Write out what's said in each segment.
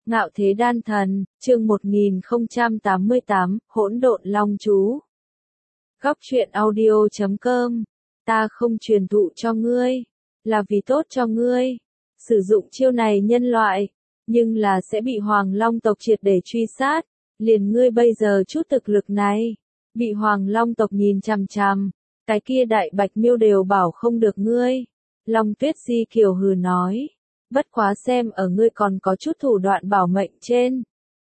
Ngạo Thế Đan Thần, chương 1088, Hỗn Độn Long Chú. Góc truyện audio.com. Ta không truyền thụ cho ngươi, là vì tốt cho ngươi. Sử dụng chiêu này nhân loại, nhưng là sẽ bị Hoàng Long tộc triệt để truy sát. Liền ngươi bây giờ chút thực lực này, bị Hoàng Long tộc nhìn chằm chằm, cái kia đại bạch miêu đều bảo không được ngươi. Long Tuyết Di kiều hừ nói. Bất quá xem ở ngươi còn có chút thủ đoạn bảo mệnh trên.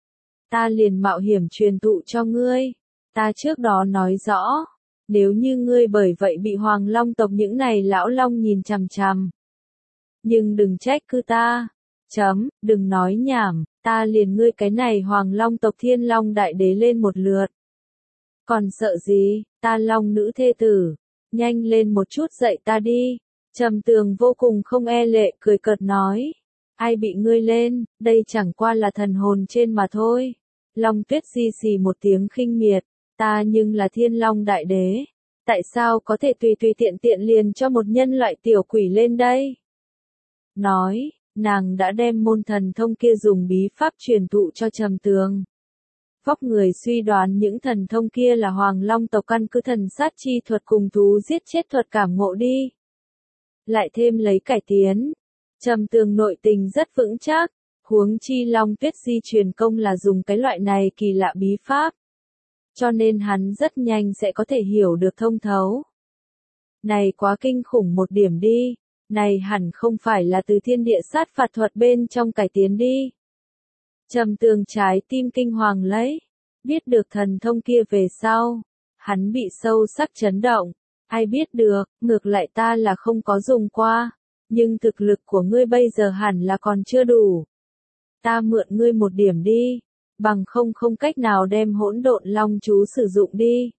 Ta liền mạo hiểm truyền thụ cho ngươi. Ta trước đó nói rõ, nếu như ngươi bởi vậy bị Hoàng Long tộc những này lão long nhìn chằm chằm. Nhưng đừng trách cứ ta. Đừng nói nhảm, ta liền ngươi cái này Hoàng Long tộc Thiên Long Đại Đế lên một lượt. Còn sợ gì, ta Long nữ thê tử, nhanh lên một chút dạy ta đi. Trầm Tường vô cùng không e lệ cười cợt nói. Ai bị ngươi lên, đây chẳng qua là thần hồn trên mà thôi. Long Tuyết Di xì một tiếng khinh miệt, ta nhưng là Thiên Long Đại Đế. Tại sao có thể tùy tiện tiện liền cho một nhân loại tiểu quỷ lên đây? Nói, nàng đã đem môn thần thông kia dùng bí pháp truyền thụ cho Trầm Tường. Vóc người suy đoán những thần thông kia là Hoàng Long tộc căn cứ thần sát chi thuật cùng thú giết chết thuật cảm ngộ đi. Lại thêm lấy cải tiến. Trầm Tường nội tình rất vững chắc, huống chi Long Tuyết Di truyền công là dùng cái loại này kỳ lạ bí pháp. Cho nên hắn rất nhanh sẽ có thể hiểu được thông thấu. Này quá kinh khủng một điểm đi, này hẳn không phải là từ thiên địa sát phạt thuật bên trong cải tiến đi. Trầm Tường trái tim kinh hoàng lấy, biết được thần thông kia về sau, hắn bị sâu sắc chấn động. Ai biết được, ngược lại ta là không có dùng qua, nhưng thực lực của ngươi bây giờ hẳn là còn chưa đủ. Ta mượn ngươi một điểm đi, bằng không cách nào đem Hỗn Độn Long Chú sử dụng đi.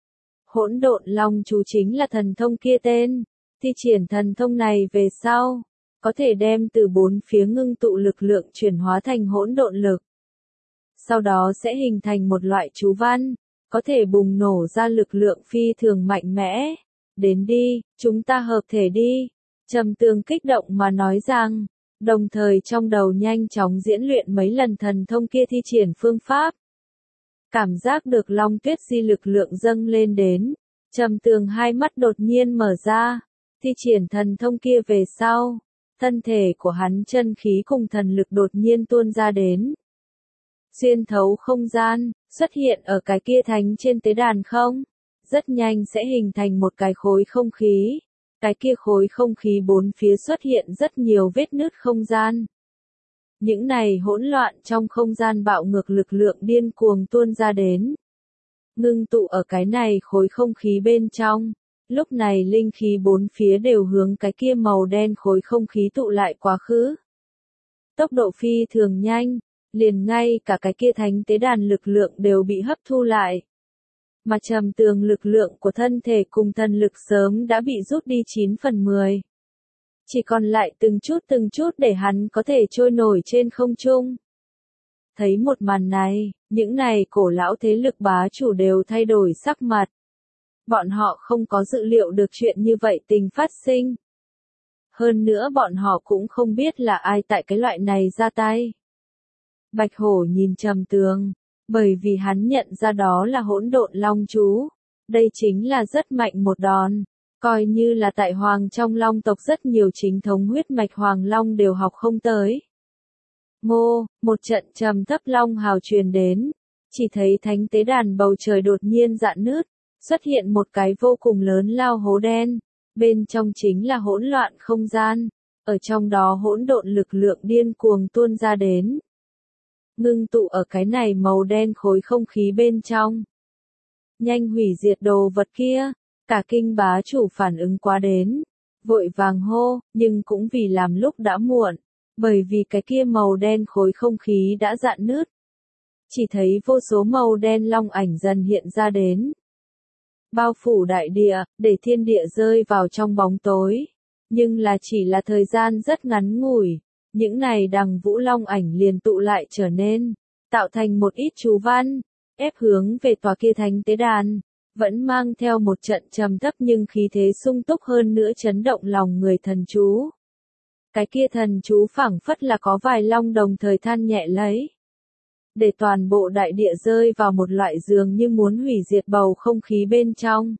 Hỗn Độn Long Chú chính là thần thông kia tên, thi triển thần thông này về sau, có thể đem từ bốn phía ngưng tụ lực lượng chuyển hóa thành hỗn độn lực. Sau đó sẽ hình thành một loại chú văn. Có thể bùng nổ ra lực lượng phi thường mạnh mẽ. Đến đi, chúng ta hợp thể đi. Trầm Tường kích động mà nói rằng, đồng thời trong đầu nhanh chóng diễn luyện mấy lần thần thông kia thi triển phương pháp. Cảm giác được Long Tuyết Di lực lượng dâng lên đến. Trầm Tường hai mắt đột nhiên mở ra. Thi triển thần thông kia về sau. Thân thể của hắn chân khí cùng thần lực đột nhiên tuôn ra đến. Xuyên thấu không gian, xuất hiện ở cái kia thánh trên tế đàn không? Rất nhanh sẽ hình thành một cái khối không khí. Cái kia khối không khí bốn phía xuất hiện rất nhiều vết nứt không gian. Những này hỗn loạn trong không gian bạo ngược lực lượng điên cuồng tuôn ra đến. Ngưng tụ ở cái này khối không khí bên trong. Lúc này linh khí bốn phía đều hướng cái kia màu đen khối không khí tụ lại quá khứ. Tốc độ phi thường nhanh. Liền ngay cả cái kia thánh tế đàn lực lượng đều bị hấp thu lại. Mà Trầm Tường lực lượng của thân thể cùng thần lực sớm đã bị rút đi 9/10. Chỉ còn lại từng chút để hắn có thể trôi nổi trên không trung. Thấy một màn này, những này cổ lão thế lực bá chủ đều thay đổi sắc mặt. Bọn họ không có dự liệu được chuyện như vậy tình phát sinh. Hơn nữa bọn họ cũng không biết là ai tại cái loại này ra tay. Bạch Hổ nhìn Trầm Tường, bởi vì hắn nhận ra đó là Hỗn Độn Long Chú. Đây chính là rất mạnh một đòn, coi như là tại Hoàng trong Long tộc rất nhiều chính thống huyết mạch Hoàng Long đều học không tới. Ngô, một trận trầm thấp long hào truyền đến, chỉ thấy thánh tế đàn bầu trời đột nhiên rạn nứt, xuất hiện một cái vô cùng lớn lao hố đen, bên trong chính là hỗn loạn không gian, ở trong đó hỗn độn lực lượng điên cuồng tuôn ra đến. Ngưng tụ ở cái này màu đen khối không khí bên trong. Nhanh hủy diệt đồ vật kia, cả kinh bá chủ phản ứng quá đến. Vội vàng hô, nhưng cũng vì làm lúc đã muộn. Bởi vì cái kia màu đen khối không khí đã rạn nứt. Chỉ thấy vô số màu đen long ảnh dần hiện ra đến. Bao phủ đại địa, để thiên địa rơi vào trong bóng tối. Nhưng là chỉ là thời gian rất ngắn ngủi. Những này đằng vũ long ảnh liền tụ lại trở nên, tạo thành một ít chú văn, ép hướng về tòa kia thánh tế đàn, vẫn mang theo một trận trầm thấp nhưng khí thế sung túc hơn nữa chấn động lòng người thần chú. Cái kia thần chú phảng phất là có vài long đồng thời than nhẹ lấy. Để toàn bộ đại địa rơi vào một loại dường như muốn hủy diệt bầu không khí bên trong.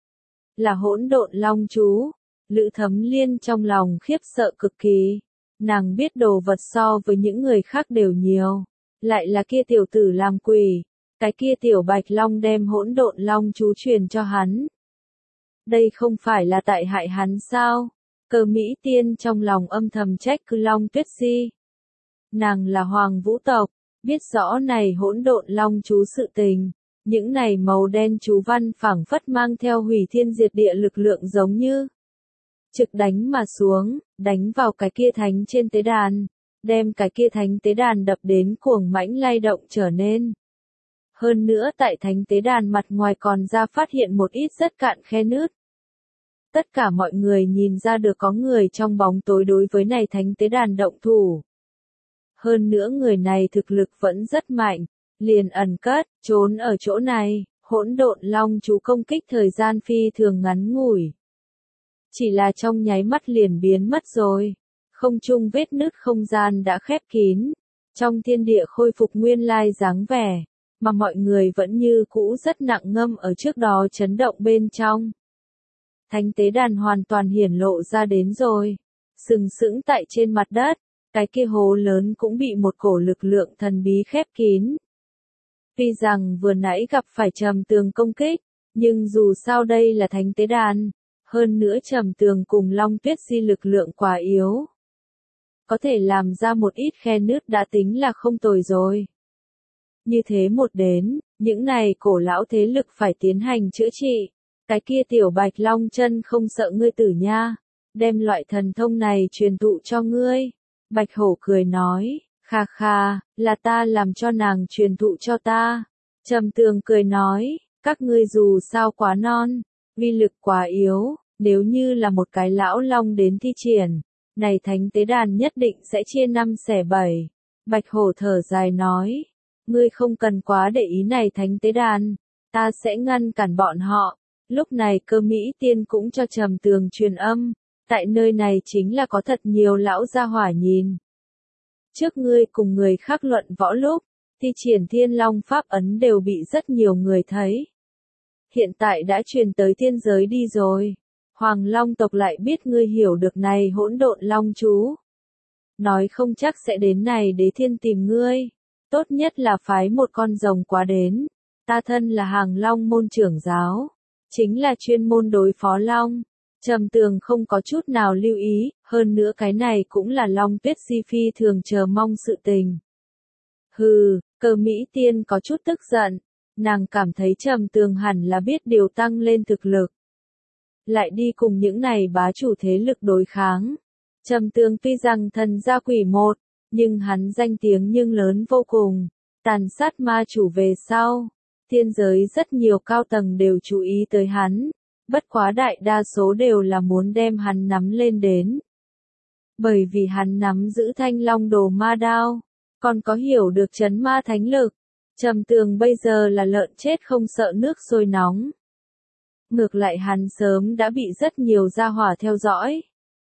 Là hỗn độn long chú. Lữ Thấm Liên trong lòng khiếp sợ cực kỳ. Nàng biết đồ vật so với những người khác đều nhiều. Lại là kia tiểu tử làm quỷ. Cái kia tiểu bạch long đem hỗn độn long chú truyền cho hắn. Đây không phải là tại hại hắn sao? Cơ Mỹ Tiên trong lòng âm thầm trách cứ Long Tuyết Di. Nàng là hoàng vũ tộc, biết rõ này hỗn độn long chú sự tình. Những này màu đen chú văn phảng phất mang theo hủy thiên diệt địa lực lượng giống như trực đánh mà xuống, đánh vào cái kia thánh trên tế đàn, đem cái kia thánh tế đàn đập đến cuồng mãnh lay động trở nên. Hơn nữa tại thánh tế đàn mặt ngoài còn ra phát hiện một ít rất cạn khe nứt. Tất cả mọi người nhìn ra được có người trong bóng tối đối với này thánh tế đàn động thủ. Hơn nữa người này thực lực vẫn rất mạnh, liền ẩn cất, trốn ở chỗ này, hỗn độn long chú công kích thời gian phi thường ngắn ngủi. Chỉ là trong nháy mắt liền biến mất rồi, không trung vết nứt không gian đã khép kín, trong thiên địa khôi phục nguyên lai dáng vẻ, mà mọi người vẫn như cũ rất nặng ngâm ở trước đó chấn động bên trong. Thánh tế đàn hoàn toàn hiển lộ ra đến rồi, sừng sững tại trên mặt đất, cái kia hố lớn cũng bị một cổ lực lượng thần bí khép kín. Tuy rằng vừa nãy gặp phải Trầm Tường công kích, nhưng dù sao đây là thánh tế đàn, hơn nữa Trầm Tường cùng Long Tuyết Di lực lượng quá yếu. Có thể làm ra một ít khe nứt đã tính là không tồi rồi. Như thế một đến, những này cổ lão thế lực phải tiến hành chữa trị. Cái kia tiểu bạch long chân không sợ ngươi tử nha, đem loại thần thông này truyền thụ cho ngươi. Bạch hổ cười nói, kha kha, là ta làm cho nàng truyền thụ cho ta. Trầm Tường cười nói, các ngươi dù sao quá non, uy lực quá yếu, nếu như là một cái lão long đến thi triển, này thánh tế đàn nhất định sẽ chia 5 xẻ 7. Bạch hổ thở dài nói, ngươi không cần quá để ý này thánh tế đàn, ta sẽ ngăn cản bọn họ. Lúc này Cơ Mỹ Tiên cũng cho Trầm Tường truyền âm, tại nơi này chính là có thật nhiều lão gia hỏa nhìn. Trước ngươi cùng người khác luận võ lúc, thi triển Thiên Long Pháp ấn đều bị rất nhiều người thấy. Hiện tại đã truyền tới thiên giới đi rồi. Hoàng Long tộc lại biết ngươi hiểu được này hỗn độn long chú. Nói không chắc sẽ đến này Đế Thiên tìm ngươi. Tốt nhất là phái một con rồng quá đến. Ta thân là Hàng Long môn trưởng giáo. Chính là chuyên môn đối phó long. Trầm Tường không có chút nào lưu ý, hơn nữa cái này cũng là Long Tuyết Di phi thường chờ mong sự tình. Hừ, Cơ Mỹ Tiên có chút tức giận, nàng cảm thấy Trầm Tường hẳn là biết điều tăng lên thực lực. Lại đi cùng những này bá chủ thế lực đối kháng. Trầm Tường tuy rằng thần gia quỷ một, nhưng hắn danh tiếng nhưng lớn vô cùng, tàn sát ma chủ về sau. Thiên giới rất nhiều cao tầng đều chú ý tới hắn, bất quá đại đa số đều là muốn đem hắn nắm lên đến. Bởi vì hắn nắm giữ Thanh Long Đồ Ma Đao, còn có hiểu được trấn ma thánh lực. Trầm Tường bây giờ là lợn chết không sợ nước sôi nóng. Ngược lại hắn sớm đã bị rất nhiều gia hỏa theo dõi.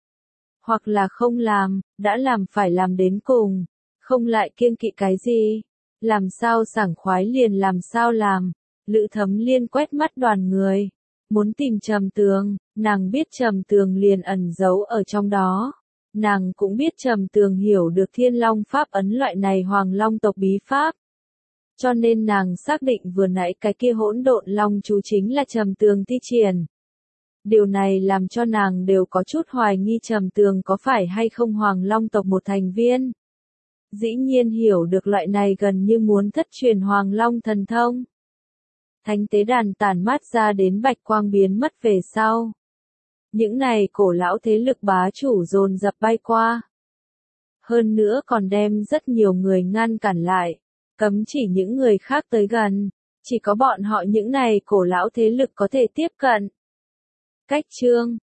Hoặc là không làm, đã làm phải làm đến cùng, không lại kiêng kỵ cái gì. Làm sao sảng khoái liền làm sao làm. Lữ Thấm Liên quét mắt đoàn người, muốn tìm Trầm Tường, nàng biết Trầm Tường liền ẩn giấu ở trong đó. Nàng cũng biết Trầm Tường hiểu được Thiên Long Pháp ấn loại này Hoàng Long tộc bí pháp. Cho nên nàng xác định vừa nãy cái kia hỗn độn long chú chính là Trầm Tường thi triển. Điều này làm cho nàng đều có chút hoài nghi Trầm Tường có phải hay không Hoàng Long tộc một thành viên. Dĩ nhiên hiểu được loại này gần như muốn thất truyền Hoàng Long thần thông. Thánh tế đàn tản mát ra đến bạch quang biến mất về sau. Những này cổ lão thế lực bá chủ dồn dập bay qua. Hơn nữa còn đem rất nhiều người ngăn cản lại, cấm chỉ những người khác tới gần. Chỉ có bọn họ những này cổ lão thế lực có thể tiếp cận. Cách chương